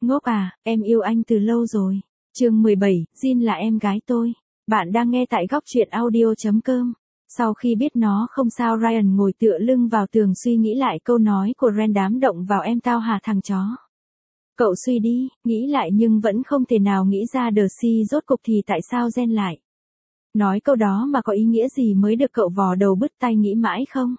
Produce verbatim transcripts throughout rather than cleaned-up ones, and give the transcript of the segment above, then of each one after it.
Ngốc à, em yêu anh từ lâu rồi. Chương mười bảy, Jin là em gái tôi. Bạn đang nghe tại góc truyện audio chấm com. Sau khi biết nó không sao, Ryan ngồi tựa lưng vào tường suy nghĩ lại câu nói của Ren đám động vào em tao hả thằng chó. Cậu suy đi, nghĩ lại nhưng vẫn không thể nào nghĩ ra Darcy rốt cục thì tại sao Ren lại nói câu đó mà có ý nghĩa gì mới được cậu vò đầu bứt tai nghĩ mãi không?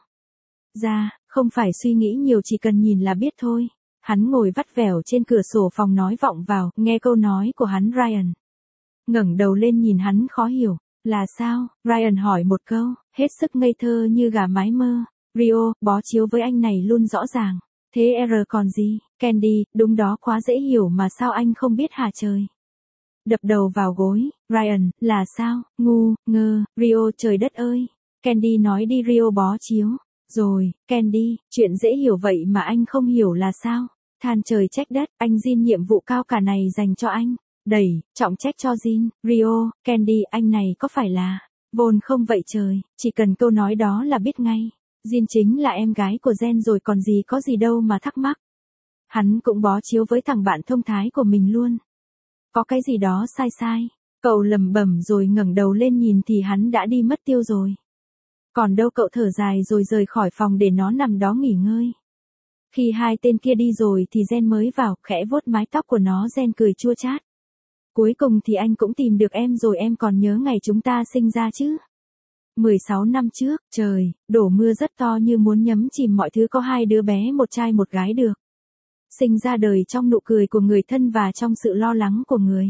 Ra, không phải suy nghĩ nhiều, chỉ cần nhìn là biết thôi. Hắn ngồi vắt vẻo trên cửa sổ phòng nói vọng vào, nghe câu nói của hắn. Ryan ngẩng đầu lên nhìn hắn khó hiểu. Là sao? Ryan hỏi một câu, hết sức ngây thơ như gà mái mơ. Rio, bó chiếu với anh này luôn rõ ràng. Thế R còn gì? Candy, đúng đó, quá dễ hiểu mà sao anh không biết hả trời? Đập đầu vào gối. Ryan, là sao? Ngu, ngơ, Rio, trời đất ơi. Candy nói đi Rio, bó chiếu. Rồi, Candy, chuyện dễ hiểu vậy mà anh không hiểu là sao? Than trời trách đất, anh Jin nhiệm vụ cao cả này dành cho anh. Đẩy, trọng trách cho Jin. Rio, Candy, anh này có phải là Vốn không vậy trời, chỉ cần câu nói đó là biết ngay. Jin chính là em gái của Jen rồi còn gì, có gì đâu mà thắc mắc. Hắn cũng bó chiếu với thằng bạn thông thái của mình luôn. Có cái gì đó sai sai. Cậu lẩm bẩm rồi ngẩng đầu lên nhìn thì hắn đã đi mất tiêu rồi. Còn đâu, cậu thở dài rồi rời khỏi phòng để nó nằm đó nghỉ ngơi. Khi hai tên kia đi rồi thì Jen mới vào, khẽ vuốt mái tóc của nó. Jen cười chua chát. Cuối cùng thì anh cũng tìm được em rồi, em còn nhớ ngày chúng ta sinh ra chứ? mười sáu năm trước, trời, đổ mưa rất to như muốn nhấm chìm mọi thứ, có hai đứa bé, một trai một gái được sinh ra đời trong nụ cười của người thân và trong sự lo lắng của người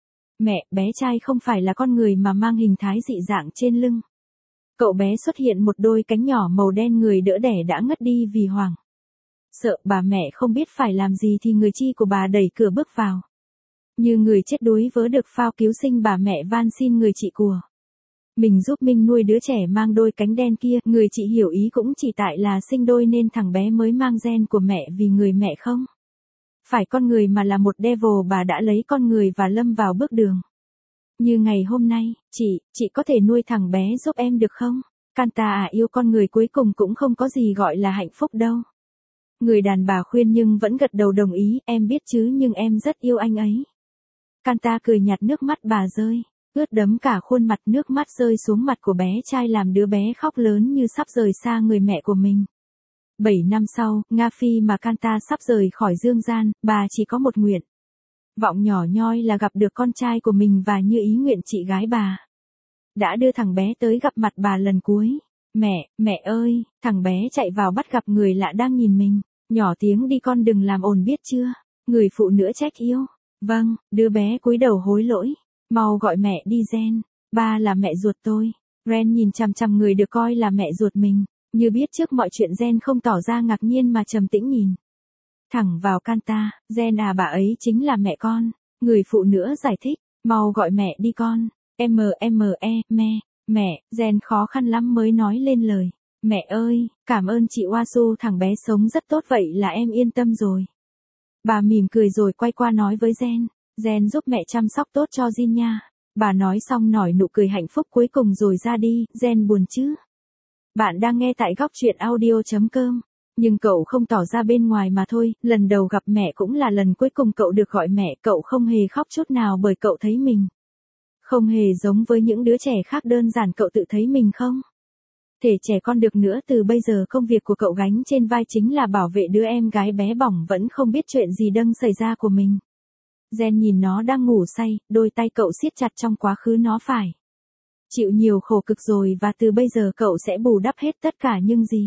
mẹ. Bé trai không phải là con người mà mang hình thái dị dạng trên lưng. Cậu bé xuất hiện một đôi cánh nhỏ màu đen, người đỡ đẻ đã ngất đi vì hoảng sợ. Bà mẹ không biết phải làm gì thì người chi của bà đẩy cửa bước vào. Như người chết đuối vớ được phao cứu sinh, bà mẹ van xin người chị của mình giúp mình nuôi đứa trẻ mang đôi cánh đen kia. Người chị hiểu ý cũng chỉ tại là sinh đôi nên thằng bé mới mang gen của mẹ, vì người mẹ không phải con người mà là một devil. Bà đã lấy con người và lâm vào bước đường như ngày hôm nay. Chị, chị có thể nuôi thằng bé giúp em được không? Kanta à, yêu con người cuối cùng cũng không có gì gọi là hạnh phúc đâu. Người đàn bà khuyên nhưng vẫn gật đầu đồng ý. Em biết chứ, nhưng em rất yêu anh ấy. Kanta cười nhạt, nước mắt bà rơi ướt đẫm cả khuôn mặt. Nước mắt rơi xuống mặt của bé trai làm đứa bé khóc lớn như sắp rời xa người mẹ của mình. Bảy năm sau, Nga Phi mà Kanta sắp rời khỏi dương gian, bà chỉ có một nguyện vọng nhỏ nhoi là gặp được con trai của mình, và như ý nguyện, chị gái bà đã đưa thằng bé tới gặp mặt bà lần cuối. Mẹ, mẹ ơi, thằng bé chạy vào bắt gặp người lạ đang nhìn mình. Nhỏ tiếng đi, con đừng làm ồn biết chưa? Người phụ nữ trách yêu. Vâng, đứa bé cúi đầu hối lỗi. Mau gọi mẹ đi Jen. Ba là mẹ ruột tôi. Ren nhìn chằm chằm người được coi là mẹ ruột mình. Như biết trước mọi chuyện, Jen không tỏ ra ngạc nhiên mà trầm tĩnh nhìn thẳng vào Kanta. Jen à, bà ấy chính là mẹ con. Người phụ nữ giải thích. Mau gọi mẹ đi con. M M E, mẹ. Mẹ, Jen khó khăn lắm mới nói lên lời. Mẹ ơi, cảm ơn chị Wasu, thằng bé sống rất tốt, vậy là em yên tâm rồi. Bà mỉm cười rồi quay qua nói với Jen. Jen giúp mẹ chăm sóc tốt cho Jin nha. Bà nói xong nở nụ cười hạnh phúc cuối cùng rồi ra đi. Jen buồn chứ? Bạn đang nghe tại góc truyện audio chấm com. Nhưng cậu không tỏ ra bên ngoài mà thôi. Lần đầu gặp mẹ cũng là lần cuối cùng cậu được gọi mẹ. Cậu không hề khóc chút nào bởi cậu thấy mình không hề giống với những đứa trẻ khác. Đơn giản cậu tự thấy mình không thể trẻ con được nữa. Từ bây giờ công việc của cậu gánh trên vai chính là bảo vệ đứa em gái bé bỏng vẫn không biết chuyện gì đang xảy ra của mình. Jen nhìn nó đang ngủ say, đôi tay cậu siết chặt. Trong quá khứ nó phải chịu nhiều khổ cực rồi, và từ bây giờ cậu sẽ bù đắp hết tất cả những gì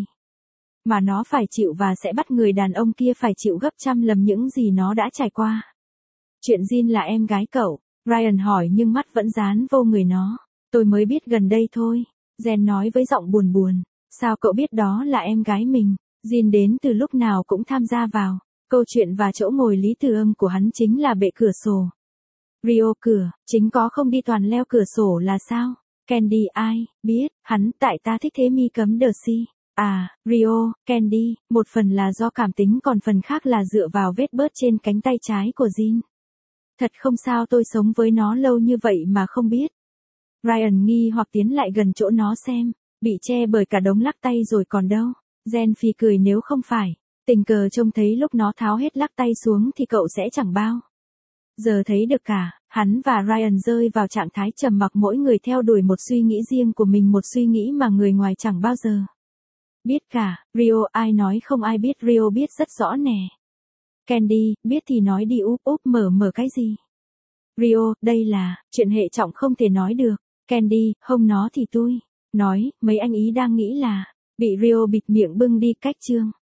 mà nó phải chịu, và sẽ bắt người đàn ông kia phải chịu gấp trăm lần những gì nó đã trải qua. Chuyện Jin là em gái cậu? Ryan hỏi nhưng mắt vẫn dán vô người nó. Tôi mới biết gần đây thôi. Jen nói với giọng buồn buồn. Sao cậu biết đó là em gái mình? Jin đến từ lúc nào cũng tham gia vào câu chuyện, và chỗ ngồi lý tưởng của hắn chính là bệ cửa sổ. Rio, cửa chính có không đi toàn leo cửa sổ là sao? Candy, ai biết, hắn tại ta thích thế mi cấm Darcy. À, Rio, Candy, một phần là do cảm tính, còn phần khác là dựa vào vết bớt trên cánh tay trái của Jin. Thật không sao, tôi sống với nó lâu như vậy mà không biết. Ryan nghi hoặc tiến lại gần chỗ nó xem. Bị che bởi cả đống lắc tay rồi còn đâu. Jen phì cười, nếu không phải Tình cờ trông thấy lúc nó tháo hết lắc tay xuống thì cậu sẽ chẳng bao giờ thấy được cả. Hắn và Ryan rơi vào trạng thái trầm mặc, mỗi người theo đuổi một suy nghĩ riêng của mình, một suy nghĩ mà người ngoài chẳng bao giờ biết cả. Rio, ai nói không ai biết, Rio biết rất rõ nè. Candy, biết thì nói đi, úp úp mở mở cái gì. Rio, đây là chuyện hệ trọng không thể nói được. Candy, không nó thì tôi nói, mấy anh ý đang nghĩ là bị Rio bịt miệng bưng đi cách chương.